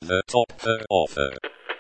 the top, the author.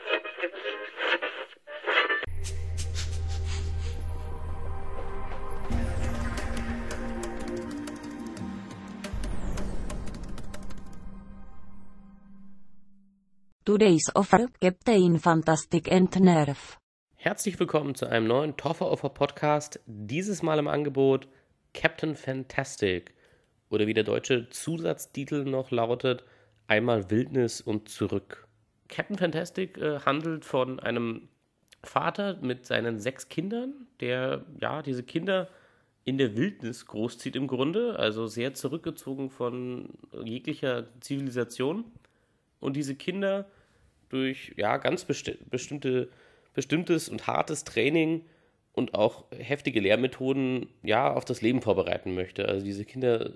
Today's offer, Captain Fantastic and Nerf. Herzlich willkommen zu einem neuen Toffer Offer Podcast. Dieses Mal im Angebot Captain Fantastic oder wie der deutsche Zusatztitel noch lautet, einmal Wildnis und zurück. Captain Fantastic handelt von einem Vater mit seinen 6 Kindern, der diese Kinder in der Wildnis großzieht im Grunde, also sehr zurückgezogen von jeglicher Zivilisation. Und diese Kinder durch ganz bestimmtes und hartes Training und auch heftige Lehrmethoden auf das Leben vorbereiten möchte. Also diese Kinder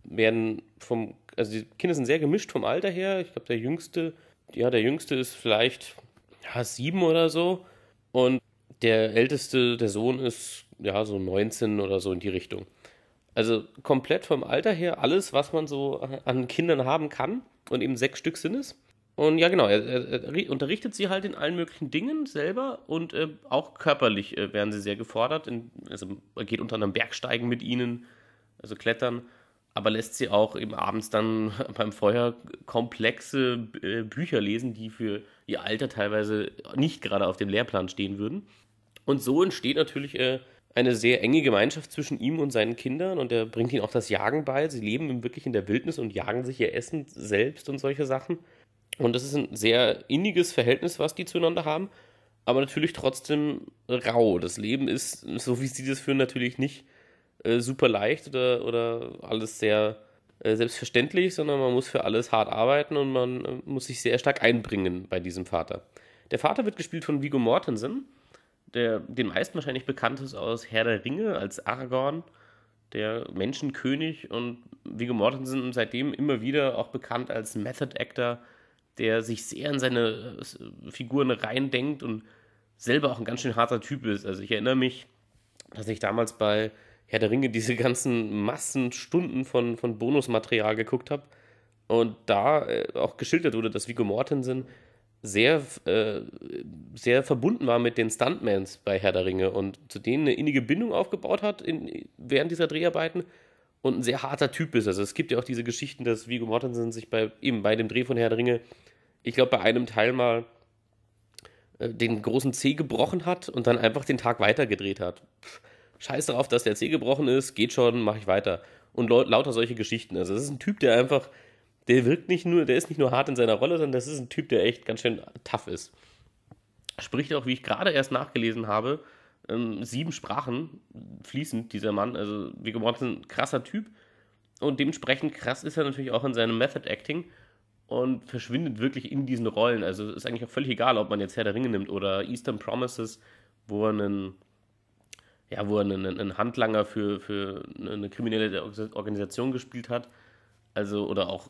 die Kinder sind sehr gemischt vom Alter her. Ich glaube, der Jüngste ist vielleicht 7 oder so. Und der Älteste, der Sohn, ist so 19 oder so in die Richtung. Also komplett vom Alter her alles, was man so an Kindern haben kann. Und eben 6 Stück sind es. Und er unterrichtet sie halt in allen möglichen Dingen selber und auch körperlich werden sie sehr gefordert. Er geht unter anderem Bergsteigen mit ihnen, also klettern, aber lässt sie auch eben abends dann beim Feuer komplexe Bücher lesen, die für ihr Alter teilweise nicht gerade auf dem Lehrplan stehen würden. Und so entsteht natürlich eine sehr enge Gemeinschaft zwischen ihm und seinen Kindern und er bringt ihnen auch das Jagen bei. Sie leben wirklich in der Wildnis und jagen sich ihr Essen selbst und solche Sachen. Und das ist ein sehr inniges Verhältnis, was die zueinander haben, aber natürlich trotzdem rau. Das Leben ist, so wie sie das führen, natürlich nicht super leicht oder alles sehr selbstverständlich, sondern man muss für alles hart arbeiten und man muss sich sehr stark einbringen bei diesem Vater. Der Vater wird gespielt von Viggo Mortensen, der den meisten wahrscheinlich bekannt ist aus Herr der Ringe als Aragorn, der Menschenkönig, und Viggo Mortensen seitdem immer wieder auch bekannt als Method Actor, der sich sehr in seine Figuren reindenkt und selber auch ein ganz schön harter Typ ist. Also ich erinnere mich, dass ich damals bei Herr der Ringe diese ganzen Massenstunden von Bonusmaterial geguckt habe und da auch geschildert wurde, dass Viggo Mortensen sehr verbunden war mit den Stuntmans bei Herr der Ringe und zu denen eine innige Bindung aufgebaut hat während dieser Dreharbeiten und ein sehr harter Typ ist. Also es gibt ja auch diese Geschichten, dass Viggo Mortensen sich bei dem Dreh von Herr der Ringe, ich glaube bei einem Teil mal den großen Zeh gebrochen hat und dann einfach den Tag weitergedreht hat. Scheiß drauf, dass der Zeh gebrochen ist, geht schon, mache ich weiter. Und lauter solche Geschichten. Also das ist ein Typ, der ist nicht nur hart in seiner Rolle, sondern das ist ein Typ, der echt ganz schön tough ist. Spricht auch, wie ich gerade erst nachgelesen habe, 7 Sprachen fließend, dieser Mann. Also Viggo Mortensen, krasser Typ. Und dementsprechend krass ist er natürlich auch in seinem Method Acting und verschwindet wirklich in diesen Rollen. Also ist eigentlich auch völlig egal, ob man jetzt Herr der Ringe nimmt oder Eastern Promises, wo er einen Handlanger für eine kriminelle Organisation gespielt hat. Also, oder auch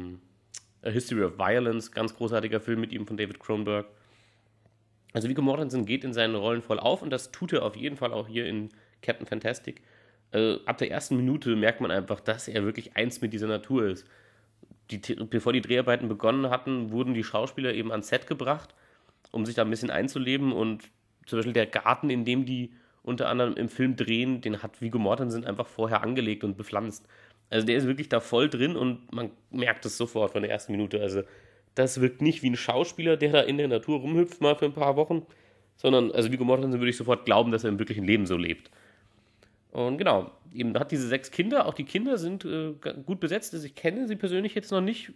A History of Violence, ganz großartiger Film mit ihm von David Cronenberg. Also Viggo Mortensen geht in seinen Rollen voll auf und das tut er auf jeden Fall auch hier in Captain Fantastic. Ab der ersten Minute merkt man einfach, dass er wirklich eins mit dieser Natur ist. Bevor die Dreharbeiten begonnen hatten, wurden die Schauspieler eben ans Set gebracht, um sich da ein bisschen einzuleben, und zum Beispiel der Garten, in dem die unter anderem im Film drehen, den hat Viggo Mortensen einfach vorher angelegt und bepflanzt. Also der ist wirklich da voll drin und man merkt es sofort von der ersten Minute. Also das wirkt nicht wie ein Schauspieler, der da in der Natur rumhüpft mal für ein paar Wochen, sondern also Viggo Mortensen würde ich sofort glauben, dass er im wirklichen Leben so lebt. Und genau, eben hat diese 6 Kinder, auch die Kinder sind gut besetzt. Also ich kenne sie persönlich jetzt noch nicht.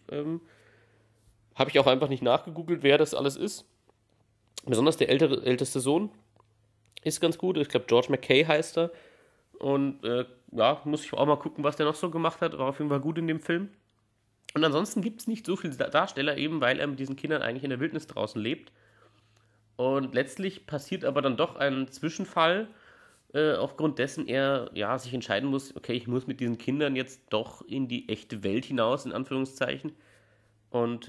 Habe ich auch einfach nicht nachgegoogelt, wer das alles ist. Besonders der älteste Sohn ist ganz gut. Ich glaube, George McKay heißt er. Und muss ich auch mal gucken, was der noch so gemacht hat. War auf jeden Fall gut in dem Film. Und ansonsten gibt es nicht so viele Darsteller, eben weil er mit diesen Kindern eigentlich in der Wildnis draußen lebt. Und letztlich passiert aber dann doch ein Zwischenfall, aufgrund dessen er sich entscheiden muss, okay, ich muss mit diesen Kindern jetzt doch in die echte Welt hinaus, in Anführungszeichen. Und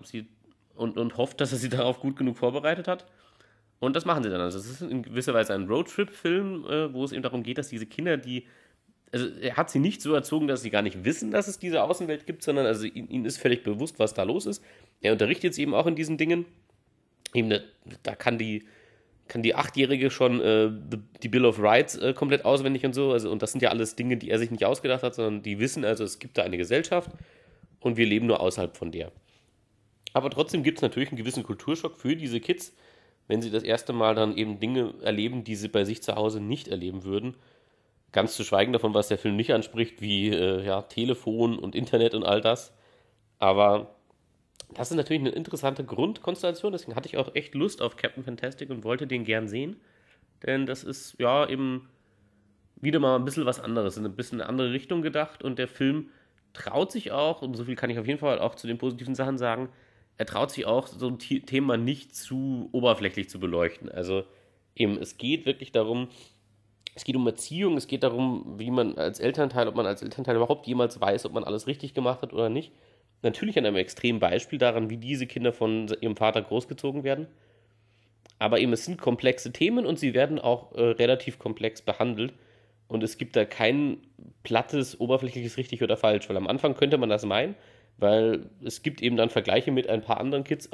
und hofft, dass er sie darauf gut genug vorbereitet hat. Und das machen sie dann. Also es ist in gewisser Weise ein Roadtrip-Film, wo es eben darum geht, dass diese Kinder, die also er hat sie nicht so erzogen, dass sie gar nicht wissen, dass es diese Außenwelt gibt, sondern also ihnen ist völlig bewusst, was da los ist. Er unterrichtet sie eben auch in diesen Dingen. Eben, da kann die Achtjährige schon die Bill of Rights komplett auswendig und so. Also, und das sind ja alles Dinge, die er sich nicht ausgedacht hat, sondern die wissen, also es gibt da eine Gesellschaft und wir leben nur außerhalb von der. Aber trotzdem gibt es natürlich einen gewissen Kulturschock für diese Kids, wenn sie das erste Mal dann eben Dinge erleben, die sie bei sich zu Hause nicht erleben würden. Ganz zu schweigen davon, was der Film nicht anspricht, wie ja, Telefon und Internet und all das. Aber das ist natürlich eine interessante Grundkonstellation, deswegen hatte ich auch echt Lust auf Captain Fantastic und wollte den gern sehen. Denn das ist ja eben wieder mal ein bisschen was anderes, in ein bisschen eine andere Richtung gedacht und der Film traut sich auch, und so viel kann ich auf jeden Fall auch zu den positiven Sachen sagen, er traut sich auch, so ein Thema nicht zu oberflächlich zu beleuchten. Also eben, es geht wirklich darum, es geht um Erziehung, es geht darum, wie man als Elternteil, ob man als Elternteil überhaupt jemals weiß, ob man alles richtig gemacht hat oder nicht. Natürlich an einem extremen Beispiel daran, wie diese Kinder von ihrem Vater großgezogen werden. Aber eben, es sind komplexe Themen und sie werden auch relativ komplex behandelt. Und es gibt da kein plattes, oberflächliches richtig oder falsch, weil am Anfang könnte man das meinen, weil es gibt eben dann Vergleiche mit ein paar anderen Kids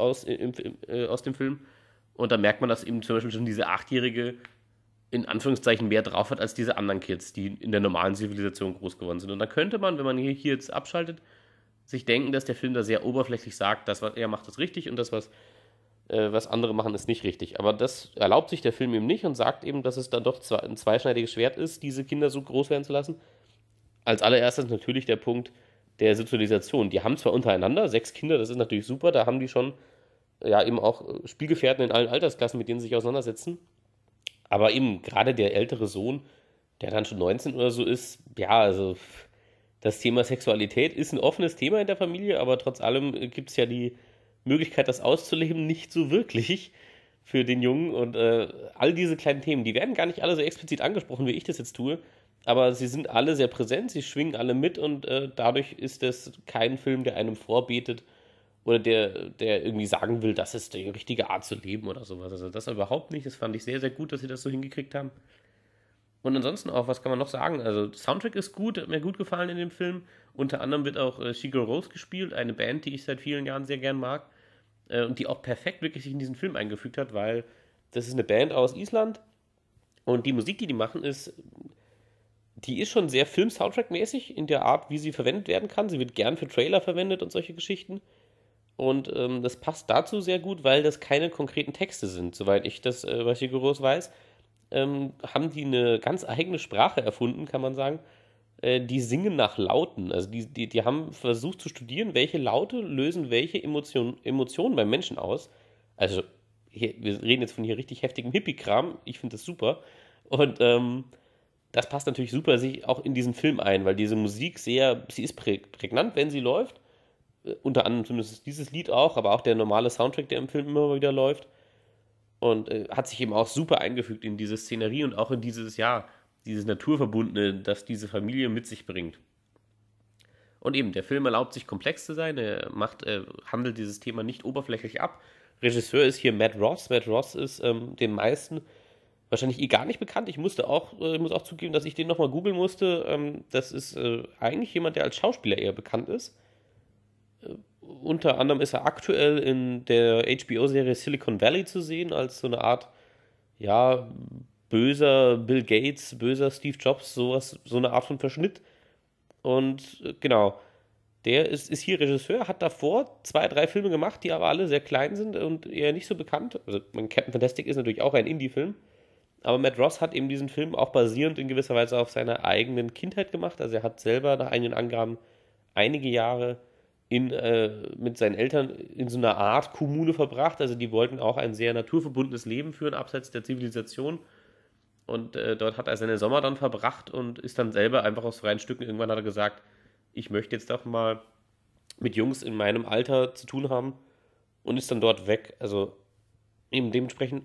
aus dem Film. Und da merkt man, dass eben zum Beispiel schon diese Achtjährige in Anführungszeichen mehr drauf hat als diese anderen Kids, die in der normalen Zivilisation groß geworden sind. Und da könnte man, wenn man hier jetzt abschaltet, sich denken, dass der Film da sehr oberflächlich sagt, das, was er macht, ist richtig und das, was andere machen, ist nicht richtig. Aber das erlaubt sich der Film eben nicht und sagt eben, dass es dann doch ein zweischneidiges Schwert ist, diese Kinder so groß werden zu lassen. Als allererstes natürlich der Punkt der Sozialisation. Die haben zwar untereinander 6 Kinder, das ist natürlich super, da haben die schon ja eben auch Spielgefährten in allen Altersklassen, mit denen sie sich auseinandersetzen. Aber eben gerade der ältere Sohn, der dann schon 19 oder so ist, ja, also das Thema Sexualität ist ein offenes Thema in der Familie, aber trotz allem gibt es ja die Möglichkeit, das auszuleben, nicht so wirklich für den Jungen. Und all diese kleinen Themen, die werden gar nicht alle so explizit angesprochen, wie ich das jetzt tue, aber sie sind alle sehr präsent, sie schwingen alle mit und dadurch ist das kein Film, der einem vorbetet oder der irgendwie sagen will, das ist die richtige Art zu leben oder sowas. Also das überhaupt nicht, das fand ich sehr, sehr gut, dass sie das so hingekriegt haben. Und ansonsten auch, was kann man noch sagen? Also, Soundtrack ist gut, hat mir gut gefallen in dem Film. Unter anderem wird auch Sigur Rós gespielt, eine Band, die ich seit vielen Jahren sehr gern mag. Und die auch perfekt wirklich sich in diesen Film eingefügt hat, weil das ist eine Band aus Island. Und die Musik, die die machen, die ist schon sehr Film-Soundtrack-mäßig in der Art, wie sie verwendet werden kann. Sie wird gern für Trailer verwendet und solche Geschichten. Und das passt dazu sehr gut, weil das keine konkreten Texte sind, soweit ich das bei Sigur Rós weiß. Haben die eine ganz eigene Sprache erfunden, kann man sagen. Die singen nach Lauten. Also die haben versucht zu studieren, welche Laute lösen welche Emotionen beim Menschen aus. Also hier, wir reden jetzt von hier richtig heftigem Hippie-Kram. Ich finde das super. Und das passt natürlich super sich auch in diesen Film ein, weil diese Musik sie ist prägnant, wenn sie läuft. Unter anderem zumindest dieses Lied auch, aber auch der normale Soundtrack, der im Film immer wieder läuft. Und hat sich eben auch super eingefügt in diese Szenerie und auch in dieses Naturverbundene, das diese Familie mit sich bringt. Und eben, der Film erlaubt sich komplex zu sein, handelt dieses Thema nicht oberflächlich ab. Regisseur ist hier Matt Ross. Matt Ross ist den meisten wahrscheinlich gar nicht bekannt. Ich muss auch zugeben, dass ich den nochmal googeln musste. Das ist eigentlich jemand, der als Schauspieler eher bekannt ist. Unter anderem ist er aktuell in der HBO-Serie Silicon Valley zu sehen, als so eine Art, ja, böser Bill Gates, böser Steve Jobs, sowas, so eine Art von Verschnitt. Und genau, der ist hier Regisseur, hat davor 2, 3 Filme gemacht, die aber alle sehr klein sind und eher nicht so bekannt. Also Captain Fantastic ist natürlich auch ein Indie-Film, aber Matt Ross hat eben diesen Film auch basierend in gewisser Weise auf seiner eigenen Kindheit gemacht. Also er hat selber nach eigenen Angaben einige Jahre mit seinen Eltern in so einer Art Kommune verbracht. Also die wollten auch ein sehr naturverbundenes Leben führen, abseits der Zivilisation. Und dort hat er seine Sommer dann verbracht und ist dann selber einfach aus freien Stücken, irgendwann hat er gesagt, ich möchte jetzt doch mal mit Jungs in meinem Alter zu tun haben und ist dann dort weg. Also eben dementsprechend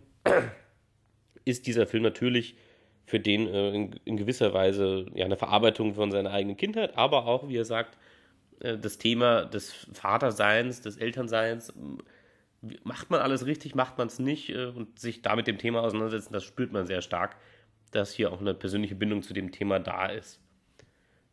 ist dieser Film natürlich für den in gewisser Weise ja, eine Verarbeitung von seiner eigenen Kindheit, aber auch, wie er sagt, das Thema des Vaterseins, des Elternseins, macht man alles richtig, macht man es nicht und sich da mit dem Thema auseinandersetzen, das spürt man sehr stark, dass hier auch eine persönliche Bindung zu dem Thema da ist.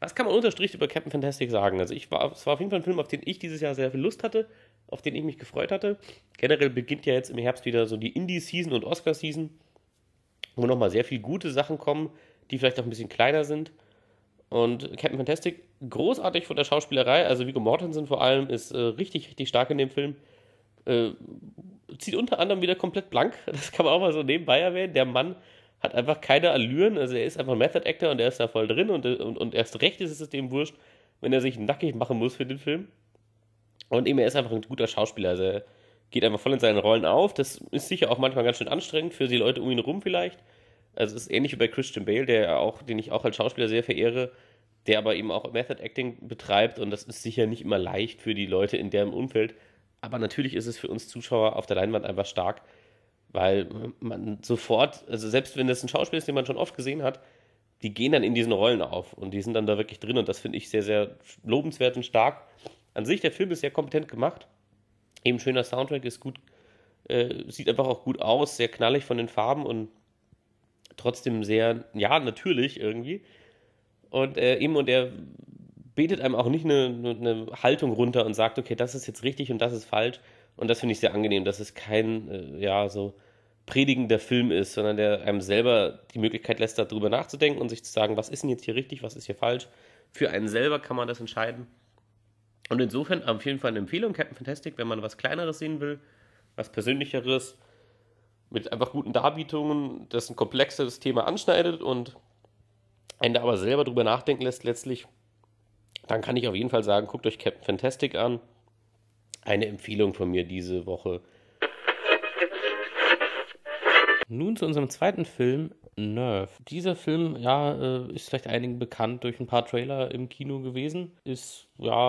Was kann man unterstrichen über Captain Fantastic sagen? Also es war auf jeden Fall ein Film, auf den ich dieses Jahr sehr viel Lust hatte, auf den ich mich gefreut hatte. Generell beginnt ja jetzt im Herbst wieder so die Indie-Season und Oscar-Season, wo nochmal sehr viele gute Sachen kommen, die vielleicht auch ein bisschen kleiner sind. Und Captain Fantastic, großartig von der Schauspielerei, also Viggo Mortensen vor allem, ist richtig, richtig stark in dem Film. Äh, Zieht unter anderem wieder komplett blank, das kann man auch mal so nebenbei erwähnen. Der Mann hat einfach keine Allüren, also er ist einfach ein Method Actor und er ist da voll drin und erst recht ist es dem wurscht, wenn er sich nackig machen muss für den Film. Und eben, er ist einfach ein guter Schauspieler, also er geht einfach voll in seinen Rollen auf. Das ist sicher auch manchmal ganz schön anstrengend für die Leute um ihn herum vielleicht. Also es ist ähnlich wie bei Christian Bale, den ich auch als Schauspieler sehr verehre, der aber eben auch Method Acting betreibt und das ist sicher nicht immer leicht für die Leute in deren Umfeld. Aber natürlich ist es für uns Zuschauer auf der Leinwand einfach stark, weil man sofort, also selbst wenn das ein Schauspieler ist, den man schon oft gesehen hat, die gehen dann in diesen Rollen auf und die sind dann da wirklich drin und das finde ich sehr, sehr lobenswert und stark. An sich, der Film ist sehr kompetent gemacht, eben schöner Soundtrack, ist gut, sieht einfach auch gut aus, sehr knallig von den Farben und trotzdem sehr, ja, natürlich irgendwie. Und er betet einem auch nicht eine Haltung runter und sagt, okay, das ist jetzt richtig und das ist falsch. Und das finde ich sehr angenehm, dass es kein, ja, so predigender Film ist, sondern der einem selber die Möglichkeit lässt, darüber nachzudenken und sich zu sagen, was ist denn jetzt hier richtig, was ist hier falsch. Für einen selber kann man das entscheiden. Und insofern auf jeden Fall eine Empfehlung, Captain Fantastic, wenn man was Kleineres sehen will, was Persönlicheres, mit einfach guten Darbietungen, das ein komplexeres Thema anschneidet und einen da aber selber drüber nachdenken lässt letztlich, dann kann ich auf jeden Fall sagen, guckt euch Captain Fantastic an. Eine Empfehlung von mir diese Woche. Nun zu unserem zweiten Film, Nerve. Dieser Film, ja, ist vielleicht einigen bekannt durch ein paar Trailer im Kino gewesen. Ist,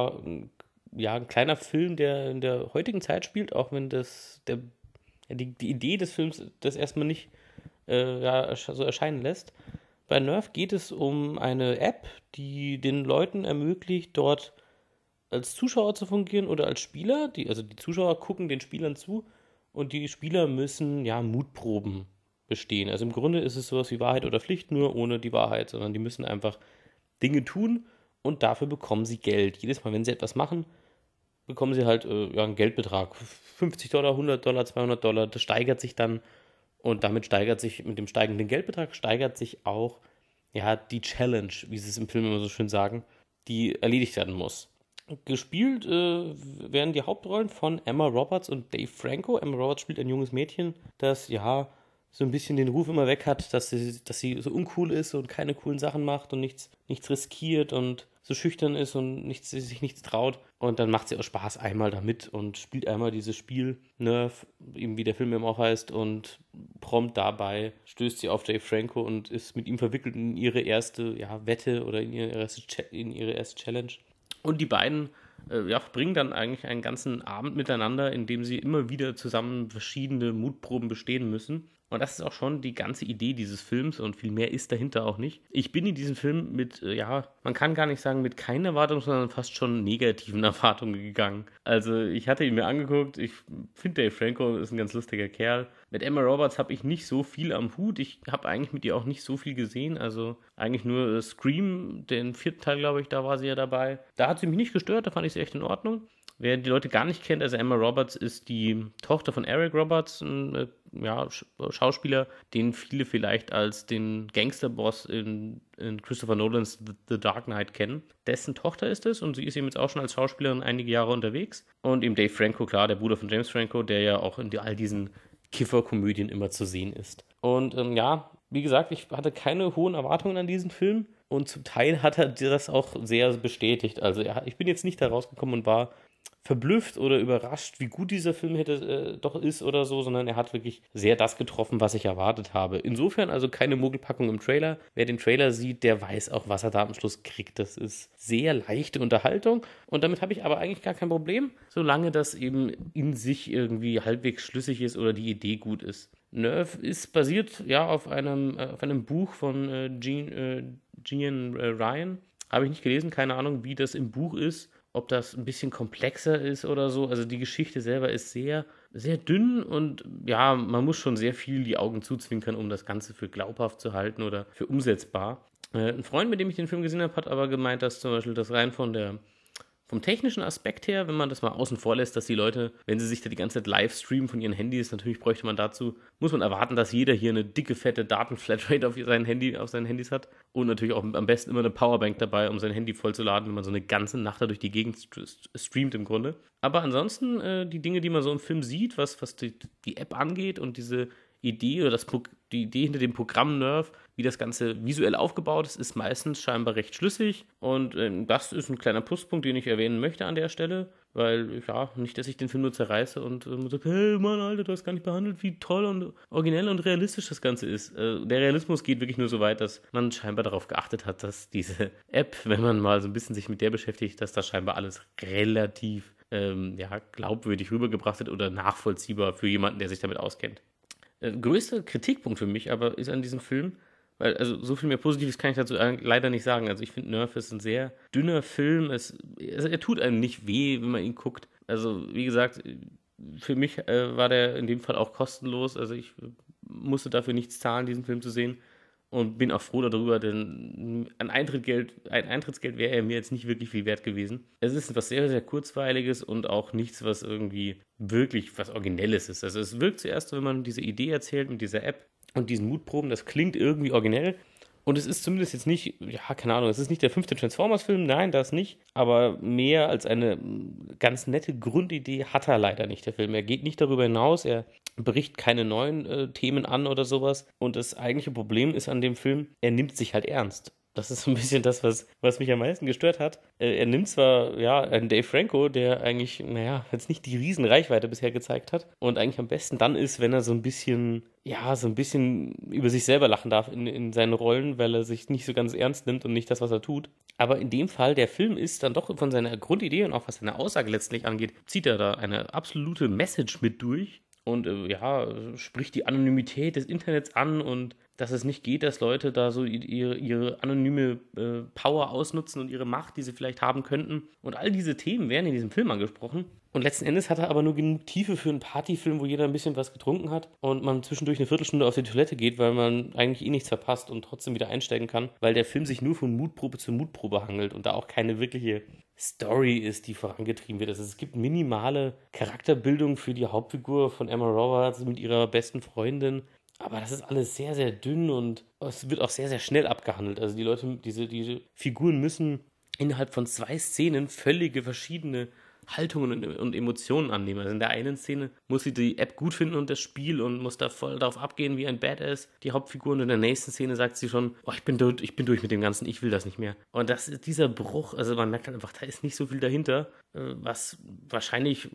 ein kleiner Film, der in der heutigen Zeit spielt, auch wenn die Idee des Films das erstmal nicht so erscheinen lässt. Bei Nerve geht es um eine App, die den Leuten ermöglicht, dort als Zuschauer zu fungieren oder als Spieler. Die Zuschauer gucken den Spielern zu und die Spieler müssen ja Mutproben bestehen. Also im Grunde ist es sowas wie Wahrheit oder Pflicht, nur ohne die Wahrheit, sondern die müssen einfach Dinge tun und dafür bekommen sie Geld. Jedes Mal, wenn sie etwas machen, bekommen sie halt einen Geldbetrag. $50, $100, $200, das steigert sich dann und damit mit dem steigenden Geldbetrag steigert sich auch ja, die Challenge, wie sie es im Film immer so schön sagen, die erledigt werden muss. Gespielt werden die Hauptrollen von Emma Roberts und Dave Franco. Emma Roberts spielt ein junges Mädchen, das ja so ein bisschen den Ruf immer weg hat, dass sie so uncool ist und keine coolen Sachen macht und nichts riskiert und so schüchtern ist und sich nichts traut. Und dann macht sie auch Spaß einmal damit und spielt einmal dieses Spiel, Nerve, eben wie der Film eben auch heißt, und prompt dabei stößt sie auf Dave Franco und ist mit ihm verwickelt in ihre erste Wette oder in ihre erste Challenge. Und die beiden verbringen dann eigentlich einen ganzen Abend miteinander, in dem sie immer wieder zusammen verschiedene Mutproben bestehen müssen. Und das ist auch schon die ganze Idee dieses Films und viel mehr ist dahinter auch nicht. Ich bin in diesen Film mit, man kann gar nicht sagen mit keinen Erwartungen, sondern fast schon negativen Erwartungen gegangen. Also ich hatte ihn mir angeguckt, ich finde Dave Franco ist ein ganz lustiger Kerl. Mit Emma Roberts habe ich nicht so viel am Hut, ich habe eigentlich mit ihr auch nicht so viel gesehen, also eigentlich nur Scream, den 4. Teil, glaube ich, da war sie ja dabei. Da hat sie mich nicht gestört, da fand ich sie echt in Ordnung. Wer die Leute gar nicht kennt, also Emma Roberts ist die Tochter von Eric Roberts, ein Schauspieler, den viele vielleicht als den Gangsterboss in Christopher Nolans The Dark Knight kennen. Dessen Tochter ist es und sie ist eben jetzt auch schon als Schauspielerin einige Jahre unterwegs. Und eben Dave Franco, klar, der Bruder von James Franco, der ja auch in all diesen Kifferkomödien immer zu sehen ist. Und wie gesagt, ich hatte keine hohen Erwartungen an diesen Film und zum Teil hat er das auch sehr bestätigt. Also ich bin jetzt nicht da rausgekommen und war verblüfft oder überrascht, wie gut dieser Film doch ist oder so, sondern er hat wirklich sehr das getroffen, was ich erwartet habe. Insofern also keine Mogelpackung im Trailer. Wer den Trailer sieht, der weiß auch, was er da am Schluss kriegt. Das ist sehr leichte Unterhaltung und damit habe ich aber eigentlich gar kein Problem, solange das eben in sich irgendwie halbwegs schlüssig ist oder die Idee gut ist. Nerve ist basiert auf einem Buch von Gian Ryan. Habe ich nicht gelesen, keine Ahnung, wie das im Buch ist. Ob das ein bisschen komplexer ist oder so. Also die Geschichte selber ist sehr, sehr dünn und man muss schon sehr viel die Augen zuzwinkern, um das Ganze für glaubhaft zu halten oder für umsetzbar. Ein Freund, mit dem ich den Film gesehen habe, hat aber gemeint, dass zum Beispiel das rein vom technischen Aspekt her, wenn man das mal außen vor lässt, dass die Leute, wenn sie sich da die ganze Zeit live streamen von ihren Handys, natürlich bräuchte man dazu, muss man erwarten, dass jeder hier eine dicke, fette Datenflatrate auf seinen Handys hat und natürlich auch am besten immer eine Powerbank dabei, um sein Handy vollzuladen, wenn man so eine ganze Nacht da durch die Gegend streamt im Grunde. Aber ansonsten die Dinge, die man so im Film sieht, was die App angeht und diese Idee oder die Idee hinter dem Programm Nerve, wie das Ganze visuell aufgebaut ist meistens scheinbar recht schlüssig. Und das ist ein kleiner Pluspunkt, den ich erwähnen möchte an der Stelle, weil, ja, nicht, dass ich den Film nur zerreiße und sage, hey Mann, Alter, du hast gar nicht behandelt, wie toll und originell und realistisch das Ganze ist. Der Realismus geht wirklich nur so weit, dass man scheinbar darauf geachtet hat, dass diese App, wenn man mal so ein bisschen sich mit der beschäftigt, dass das scheinbar alles relativ glaubwürdig rübergebracht wird oder nachvollziehbar für jemanden, der sich damit auskennt. Größter Kritikpunkt für mich aber ist an diesem Film, weil, also so viel mehr Positives kann ich dazu leider nicht sagen. Also ich finde, Nerf ist ein sehr dünner Film. Er tut einem nicht weh, wenn man ihn guckt. Also wie gesagt, für mich war der in dem Fall auch kostenlos. Also ich musste dafür nichts zahlen, diesen Film zu sehen. Und bin auch froh darüber, denn ein Eintrittsgeld wäre er mir jetzt nicht wirklich viel wert gewesen. Es ist etwas sehr, sehr Kurzweiliges und auch nichts, was irgendwie wirklich was Originelles ist. Also es wirkt zuerst, wenn man diese Idee erzählt mit dieser App und diesen Mutproben, das klingt irgendwie originell. Und es ist zumindest jetzt nicht, ja, keine Ahnung, es ist nicht der 5. Transformers-Film, nein, das nicht. Aber mehr als eine ganz nette Grundidee hat er leider nicht, der Film. Er geht nicht darüber hinaus, er bricht keine neuen Themen an oder sowas. Und das eigentliche Problem ist an dem Film, er nimmt sich halt ernst. Das ist so ein bisschen das, was mich am meisten gestört hat. Er nimmt zwar, ja, einen Dave Franco, der eigentlich, naja, jetzt nicht die Riesenreichweite bisher gezeigt hat und eigentlich am besten dann ist, wenn er so ein bisschen über sich selber lachen darf in seinen Rollen, weil er sich nicht so ganz ernst nimmt und nicht das, was er tut. Aber in dem Fall, der Film ist dann doch von seiner Grundidee und auch was seine Aussage letztlich angeht, zieht er da eine absolute Message mit durch. Und spricht die Anonymität des Internets an und dass es nicht geht, dass Leute da so ihre anonyme Power ausnutzen und ihre Macht, die sie vielleicht haben könnten. Und all diese Themen werden in diesem Film angesprochen. Und letzten Endes hat er aber nur genug Tiefe für einen Partyfilm, wo jeder ein bisschen was getrunken hat und man zwischendurch eine Viertelstunde auf die Toilette geht, weil man eigentlich nichts verpasst und trotzdem wieder einsteigen kann, weil der Film sich nur von Mutprobe zu Mutprobe hangelt und da auch keine wirkliche Story ist, die vorangetrieben wird. Also es gibt minimale Charakterbildung für die Hauptfigur von Emma Roberts mit ihrer besten Freundin, aber das ist alles sehr, sehr dünn und es wird auch sehr, sehr schnell abgehandelt. Also die Leute, diese Figuren müssen innerhalb von 2 Szenen völlige verschiedene Haltungen und Emotionen annehmen. Also in der einen Szene muss sie die App gut finden und das Spiel und muss da voll darauf abgehen wie ein Badass, die Hauptfigur. Und in der nächsten Szene sagt sie schon, ich bin durch mit dem Ganzen, ich will das nicht mehr. Und das ist dieser Bruch, also man merkt dann einfach, da ist nicht so viel dahinter, was wahrscheinlich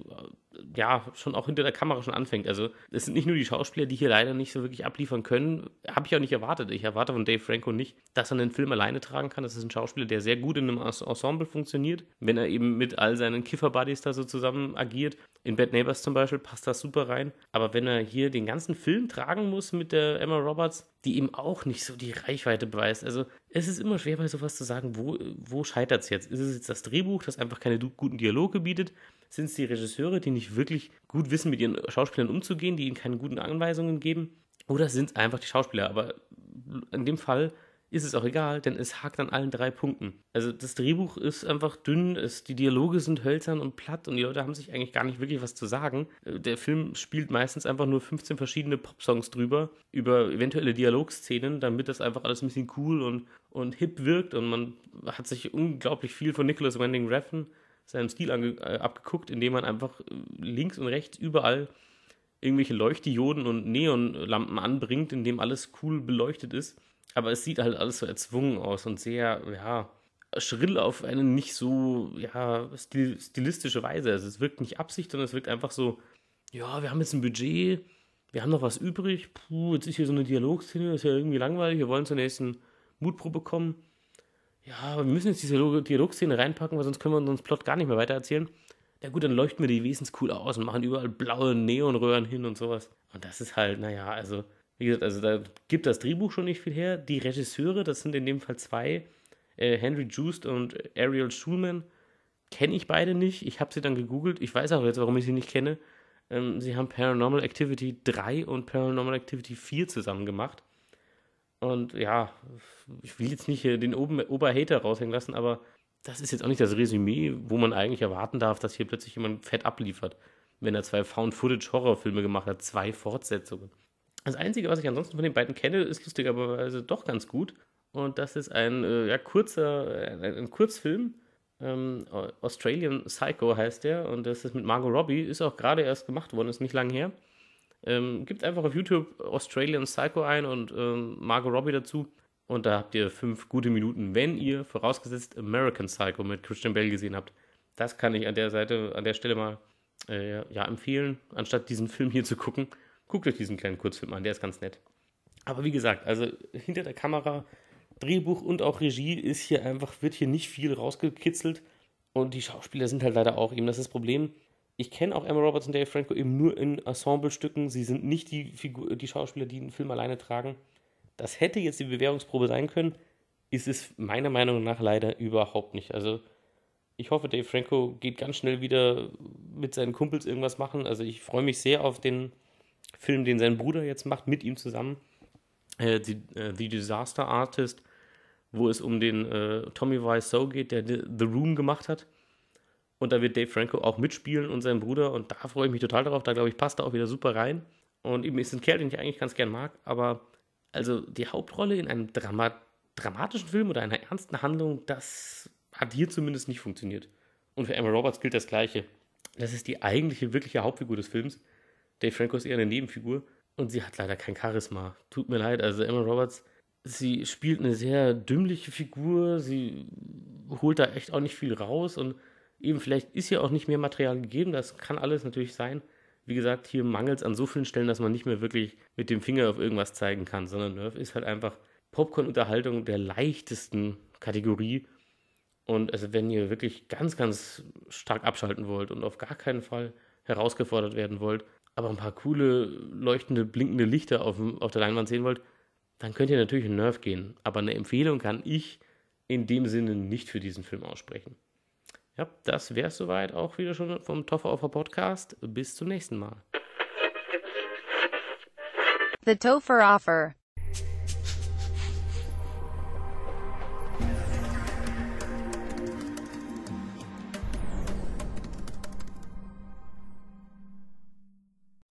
schon auch hinter der Kamera schon anfängt. Also es sind nicht nur die Schauspieler, die hier leider nicht so wirklich abliefern können, habe ich auch nicht erwartet. Ich erwarte von Dave Franco nicht, dass er einen Film alleine tragen kann. Das ist ein Schauspieler, der sehr gut in einem Ensemble funktioniert, wenn er eben mit all seinen Kiffer-Buddies da so zusammen agiert. In Bad Neighbors zum Beispiel passt das super rein. Aber wenn er hier den ganzen Film tragen muss mit der Emma Roberts, die ihm auch nicht so die Reichweite beweist. Also es ist immer schwer bei sowas zu sagen, wo scheitert es jetzt? Ist es jetzt das Drehbuch, das einfach keine guten Dialoge bietet? Sind es die Regisseure, die nicht wirklich gut wissen, mit ihren Schauspielern umzugehen, die ihnen keine guten Anweisungen geben? Oder sind es einfach die Schauspieler? Aber in dem Fall ist es auch egal, denn es hakt an allen 3 Punkten. Also das Drehbuch ist einfach dünn, die Dialoge sind hölzern und platt und die Leute haben sich eigentlich gar nicht wirklich was zu sagen. Der Film spielt meistens einfach nur 15 verschiedene Popsongs drüber, über eventuelle Dialogszenen, damit das einfach alles ein bisschen cool und hip wirkt und man hat sich unglaublich viel von Nicholas Winding Refn, seinem Stil abgeguckt, indem man einfach links und rechts überall irgendwelche Leuchtdioden und Neonlampen anbringt, in dem alles cool beleuchtet ist. Aber es sieht halt alles so erzwungen aus und sehr, schrill auf eine nicht so, stilistische Weise. Also es wirkt nicht Absicht, sondern es wirkt einfach so, wir haben jetzt ein Budget, wir haben noch was übrig, jetzt ist hier so eine Dialogszene, das ist ja irgendwie langweilig, wir wollen zur nächsten Mutprobe kommen. Ja, aber wir müssen jetzt diese Dialogszene reinpacken, weil sonst können wir uns Plot gar nicht mehr weitererzählen. Ja gut, dann leuchten wir die wesens cool aus und machen überall blaue Neonröhren hin und sowas. Und das ist halt, wie gesagt, also da gibt das Drehbuch schon nicht viel her. Die Regisseure, das sind in dem Fall 2, Henry Joost und Ariel Schulman, kenne ich beide nicht. Ich habe sie dann gegoogelt. Ich weiß auch jetzt, warum ich sie nicht kenne. Sie haben Paranormal Activity 3 und Paranormal Activity 4 zusammen gemacht. Und ja, ich will jetzt nicht hier den Oberhater raushängen lassen, aber das ist jetzt auch nicht das Resümee, wo man eigentlich erwarten darf, dass hier plötzlich jemand fett abliefert, wenn er 2 Found-Footage-Horrorfilme gemacht hat, 2 Fortsetzungen. Das Einzige, was ich ansonsten von den beiden kenne, ist lustigerweise doch ganz gut. Und das ist ein Kurzfilm. Australian Psycho heißt der. Und das ist mit Margot Robbie. Ist auch gerade erst gemacht worden, ist nicht lang her. Gibt einfach auf YouTube Australian Psycho ein und Margot Robbie dazu. Und da habt ihr 5 gute Minuten, wenn ihr vorausgesetzt American Psycho mit Christian Bale gesehen habt. Das kann ich an der Stelle mal empfehlen, anstatt diesen Film hier zu gucken. Guckt euch diesen kleinen Kurzfilm an, der ist ganz nett. Aber wie gesagt, also hinter der Kamera, Drehbuch und auch Regie wird hier nicht viel rausgekitzelt. Und die Schauspieler sind halt leider auch eben, das ist das Problem. Ich kenne auch Emma Roberts und Dave Franco eben nur in Ensemblestücken. Sie sind nicht die Schauspieler, die einen Film alleine tragen. Das hätte jetzt die Bewährungsprobe sein können, ist es meiner Meinung nach leider überhaupt nicht. Also ich hoffe, Dave Franco geht ganz schnell wieder mit seinen Kumpels irgendwas machen. Also ich freue mich sehr auf den Film, den sein Bruder jetzt macht, mit ihm zusammen. The Disaster Artist, wo es um den Tommy Wiseau geht, der The Room gemacht hat. Und da wird Dave Franco auch mitspielen und sein Bruder. Und da freue ich mich total darauf. Da, glaube ich, passt er auch wieder super rein. Und eben ist ein Kerl, den ich eigentlich ganz gern mag. Aber also die Hauptrolle in einem dramatischen Film oder einer ernsten Handlung, das hat hier zumindest nicht funktioniert. Und für Emma Roberts gilt das Gleiche. Das ist die eigentliche, wirkliche Hauptfigur des Films. Dave Franco ist eher eine Nebenfigur. Und sie hat leider kein Charisma. Tut mir leid, also Emma Roberts, sie spielt eine sehr dümmliche Figur. Sie holt da echt auch nicht viel raus. Und eben vielleicht ist ja auch nicht mehr Material gegeben. Das kann alles natürlich sein. Wie gesagt, hier mangelt es an so vielen Stellen, dass man nicht mehr wirklich mit dem Finger auf irgendwas zeigen kann, sondern Nerve ist halt einfach Popcorn-Unterhaltung der leichtesten Kategorie. Und also wenn ihr wirklich ganz, ganz stark abschalten wollt und auf gar keinen Fall herausgefordert werden wollt, aber ein paar coole, leuchtende, blinkende Lichter auf der Leinwand sehen wollt, dann könnt ihr natürlich in Nerve gehen. Aber eine Empfehlung kann ich in dem Sinne nicht für diesen Film aussprechen. Ja, das wäre es soweit auch wieder schon vom Toffer Offer Podcast. Bis zum nächsten Mal. The Topher Offer.